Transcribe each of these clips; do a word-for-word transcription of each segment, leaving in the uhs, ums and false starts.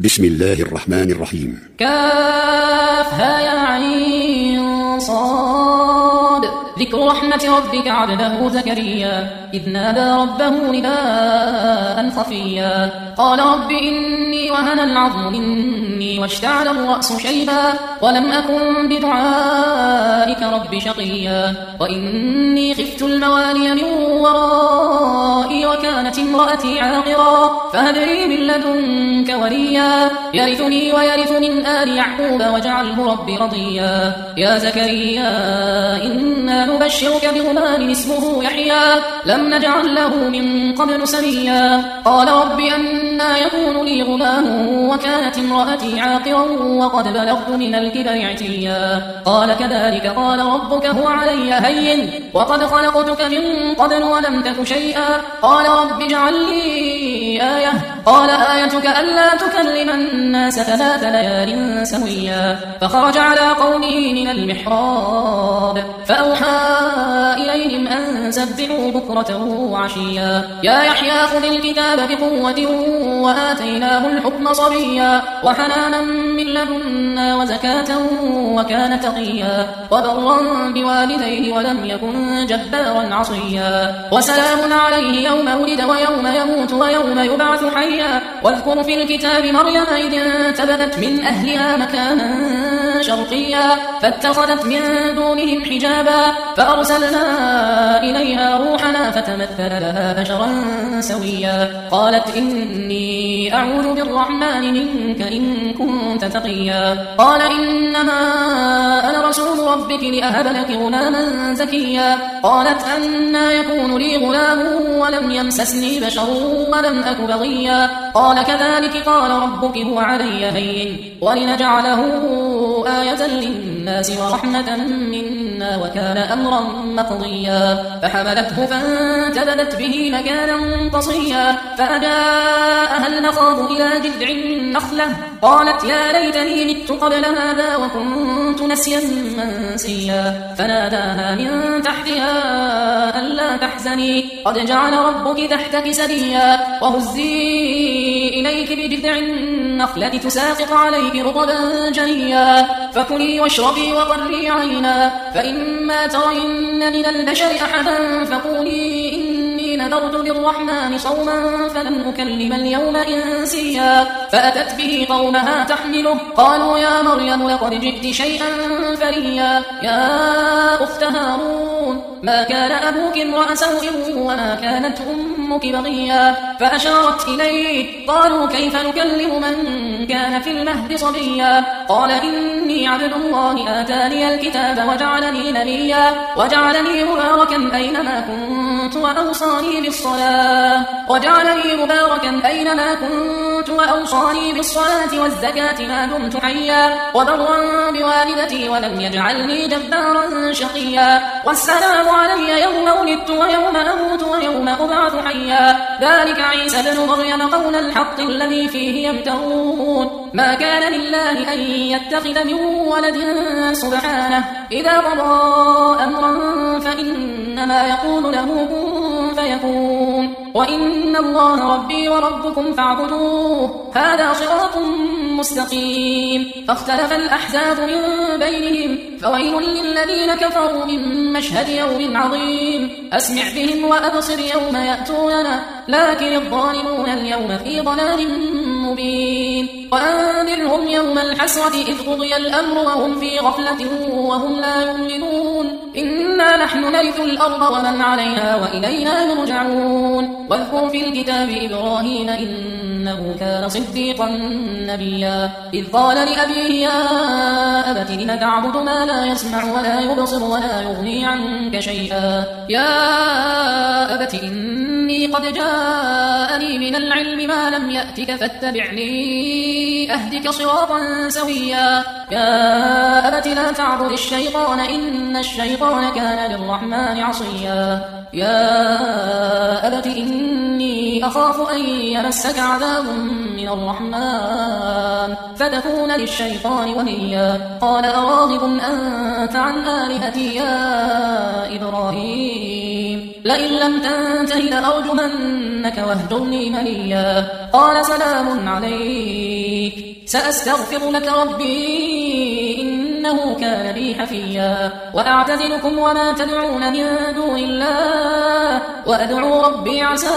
بسم الله الرحمن الرحيم. كافها يا عين صاد. ذكر رحمة ربك عبده زكريا إذ نادى ربه نداء خفيا قال رب إني وهن العظم مني واشتعل الرأس شيبا ولم أكن بدعائك رب شقيا وإني خفت الموالي من ورائي وكانت امرأتي عاقرا فهب لي من لدنك وليا يرثني ويرث من آل يعقوب واجعله رب رضيا يا زكريا إنا نبشرك بغلام اسمه يحيى لم نجعل له من قبل سميا قال رب أنى يكون لي غلام وكانت امرأتي عاقرا وقد بلغت من الكبر عتيا قال كذلك قال ربك هو علي هين وقد خلقتك من قبل ولم تك شيئا قال رب اجعل لي آية قال آيتك ألا تكلم الناس ثلاث ليال سويا فخرج على قومه من المحراب فأوحى إليهم أن سبحوا بكرة وعشيا يا يحيى خذ الكتاب بقوة وآتيناه الحكم صبيا وحنانا من لدنا وزكاة وكان تقيا وبرا بوالديه ولم يكن جبارا عصيا وسلام عليه يوم ولد ويوم يموت ويوم يبعث حيا واذكر في الكتاب مريم إذ انتبذت من أهلها مكانا شرقيا فاتخذت من دونهم حجابا فأرسلنا إليها روحنا فتمثل لها بشرا سويا قالت إني أعوذ بالرحمن منك إن كنت تقيا قال إنما أنا رسول ربك لأهب لك غلاما زكيا قالت أنى يكون لي غلام ولم يمسسني بشر ولم أك بغيا قال كذلك قال ربك هو علي هين ولنجعله آية للناس ورحمة منا وكان أمرا مقضيا فحملته فانتبذت به مكانا قصيا فأجاءها المخاض إلى جذع النخلة قالت يا ليتني مت قبل هذا وكنت نسيا منسيا فناداها من تحتها ألا تحزني قد جعل ربك تحتك سريا وهزي إليك بجذع النخلة تساقط عليك رطبا جنيا فكلي واشربي وقري عينا فإما ترين من البشر أحدا فقولي إني نذرت للرحمن صوما فلن أكلم اليوم إنسيا فأتت به قومها تحمله قالوا يا مريم لقد جئت شيئا فريا يا أخت هارون ما كان أبوك امرأ سوء وما كانت أمك بغيا فأشارت إليه قالوا كيف نكلم من كان في المهد صبيا قال إني عبد الله آتاني الكتاب وجعلني نبيا وجعلني مباركا أينما كنت وأوصاني بالصلاة وجعلني مباركا أينما كنت وأوصاني بالصلاة والزكاة ما دمت حيا وبرا بوالدتي ولم يجعلني جبارا شقيا والسلام علي يوم ولدت ويوم أموت ويوم أبعث حيا ذلك عيسى بن مريم قول الحق الذي فيه يمترون ما كان لله أن يتخذ من ولد سبحانه إذا قضى أمرا فإنما يقول له كن فيكون وإن الله ربي وربكم فاعبدوه هذا صراط مستقيم فاختلف الأحزاب من بينهم فويل للذين كفروا من مشهد يوم عظيم أسمع بهم وأبصر يوم يأتوننا لكن الظالمون اليوم في ضلال مبين وأنذرهم يوم الحسرة إذ قضي الأمر وهم في غفلة وهم لا يؤمنون إنا نحن نرث الأرض ومن عليها وإلينا يرجعون واذكر في الكتاب إبراهيم إنه كان صديقا نبيا إذ قال لأبيه يا أبت لم تعبد ما لا يسمع ولا يبصر ولا يغني عنك شيئا يا أبت إني قد جاءني من العلم ما لم يأتك فاتبعني أهدك صراطا سويا يا أبت لا تعبد الشيطان إن الشيطان كان للرحمن عصيا يا أبت إني أخاف أن يمسك عذاب من الرحمن فتكون للشيطان وليا قال أراغب أنت عن آلهتي يا إبراهيم لئن لم تنته لأرجمنك واهجرني مليا قال سلام عليك سأستغفر لك ربي إنه كان بي حفيا وأعتزلكم وما تدعون من دون الله وأدعو ربي عسى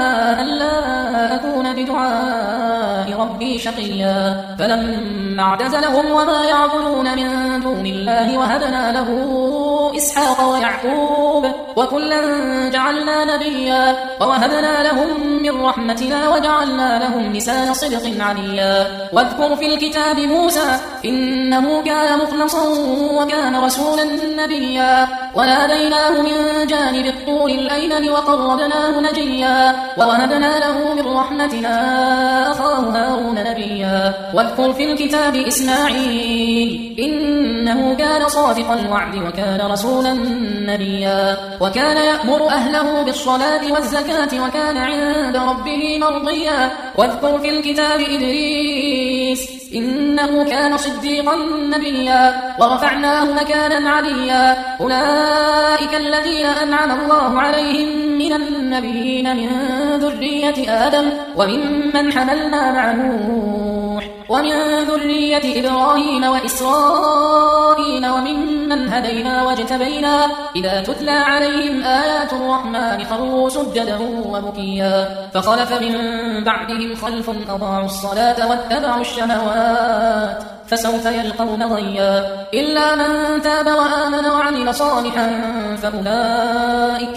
ألا أكون بدعاء ربي شقيا فلما اعتزلهم وما يعبدون من دون الله وهبنا له إسحاق ويعقوب وكلا جعلنا نبيا ووهبنا لهم من رحمتنا وجعلنا لهم لسان صدق عليا واذكر في الكتاب موسى إنه كان مخلصا وكان رسولا نبيا وناديناه من جانب الطور الأيمن وقربناه نجيا ووهبنا له من رحمتنا أخاه هارون نبيا واذكر في الكتاب إسماعيل إنه كان صادق الوعد وكان رسولا نبيا وكان يأمر أهله بالصلاة والزكاة وكان عند ربه مرضيا واذكر في الكتاب إدريس إنه كان صديقا نبيا ورفعناه مكانا عليا أولئك الذين أنعم الله عليهم من النبيين من ذرية آدم وممن حملنا مع نوح ومن ذرية إبراهيم وإسرائيل وممن هدينا واجتبينا إذا تتلى عليهم آيات الرحمن خروا سجدا وبكيا فخلف من بعدهم خلف أضاعوا الصلاة واتبعوا الشهوات فسوف يلقون غيا إلا من تاب وآمن وعمل صالحا فأولئك,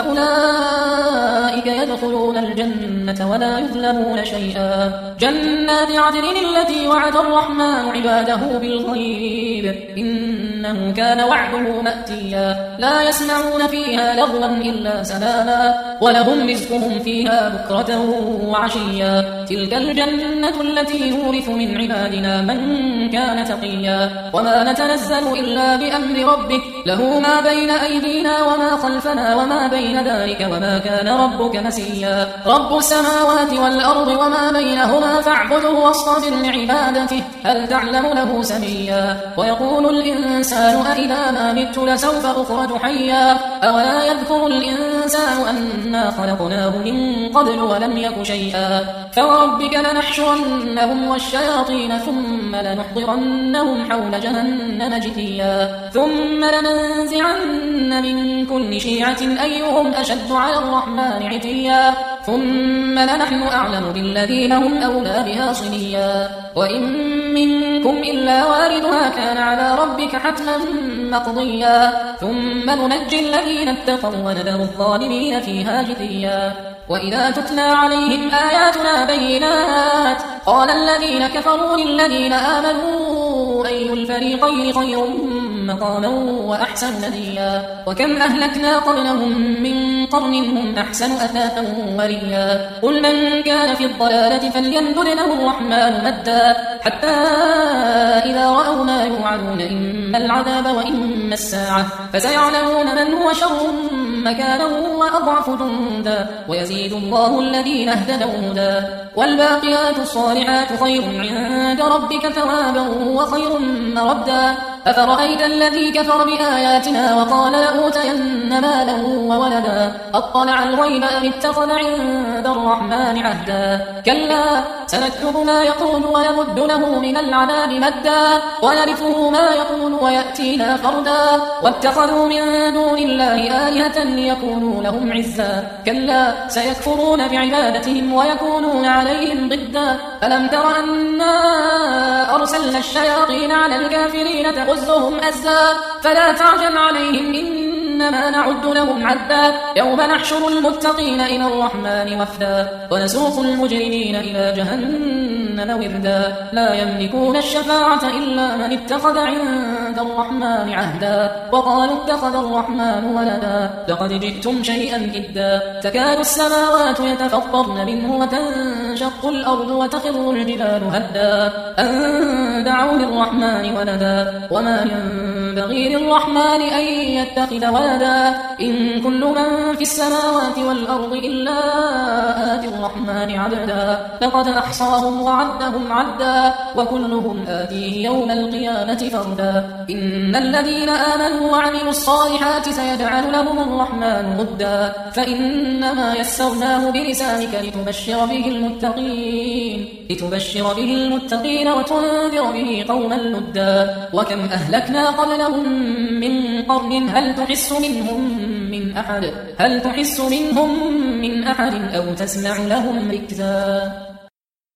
فأولئك يدخلون الجنة ولا يظلمون شيئا جنات عدن التي وعد الرحمن عباده بالغيب إنه كان وعده مأتيا لا يسمعون فيها لغوا إلا سلاما ولهم رزقهم فيها بكرة وعشيا تلك الجنة التي نورث من عبادنا من كان تقيا وما نتنزل إلا بأمر ربك له ما بين أيدينا وما خلفنا وما بين ذلك وما كان ربك نسيا رب السماوات والأرض وما بينهما فاعبده واصطبر لعبادته هل تعلم له سميا ويقول الإنسان أإذا ما مت لسوف أخرج حيا أولا يذكر الإنسان أنا خلقناه من قبل ولم يك شيئا فوربك لنحشرنهم والشياطين ثم لنحضرنهم حول جهنم جثيا ثم لننزعن من كل شيعة أيهم أشد على الرحمن عتيا ثم لنحن أعلم بالذين هم أولى بها صليا وإن منكم إلا واردها كان على ربك حتما مقضيا ثم ننجي الذين اتقوا ونذر الظالمين فيها جثيا وإذا تتلى عليهم آياتنا بينات قال الذين كفروا للذين آمنوا أي الفريقين خير مقاما وأحسن نديا وكم أهلكنا قبلهم من قرن هم أحسن أثاثا وريا قل من كان في الضلالة فليمدد له الرحمن مدا حتى إذا رأوا ما يوعدون إما العذاب وإما الساعة فسيعلمون من هو شر مكانا وأضعف جندا ويزيد الله الذين اهتدوا هدى والباقيات الصالحات خير عند ربك ثوابا وخير مردا أفرأيت الذي كفر بآياتنا وقال لأوتين مالا وولدا أطلع الغيب أم اتخذ عند الرحمن عهدا كلا سنكتب ما يقول ويمد له من العذاب مدا ونرثه ما يقول ويأتينا فردا واتخذوا من دون الله آلهة ليكونوا لهم عزا كلا سيكفرون بعبادتهم ويكونون عليهم ضدا ألم تر أنا أرسلنا الشياطين على الكافرين تغزهم أزا فلا تعجل عليهم إنما نعد لهم عدا يوم نحشر المتقين إلى الرحمن وفدا ونسوق المجرمين إلى جهنم وردا لا يملكون الشفاعة إلا من اتخذ عند الرحمن عهدا وقالوا اتخذ الرحمن ولدا لقد جئتم شيئا إدا تكاد السماوات يتفطرن منه وتنشق الأرض وتخر الجبال هدا أن دعوا للرحمن ولدا وما ينبغي للرحمن أن يتخذ ولدا إن كل من في السماوات والأرض إلا آتي الرحمن عبدا لقد أحصاهم وعدهم عدهم عدا وكلهم آتيه يوم القيامة فردا إن الذين آمنوا وعملوا الصالحات سيجعل لهم الرحمن ودا فإنما يسرناه بلسانك لتبشر به المتقين لتبشر به المتقين وتنذر به قوما لدا وكم أهلكنا قبلهم من قرن هل تحس منهم من أحد هل تحس منهم من أحد أو تسمع لهم ركزا.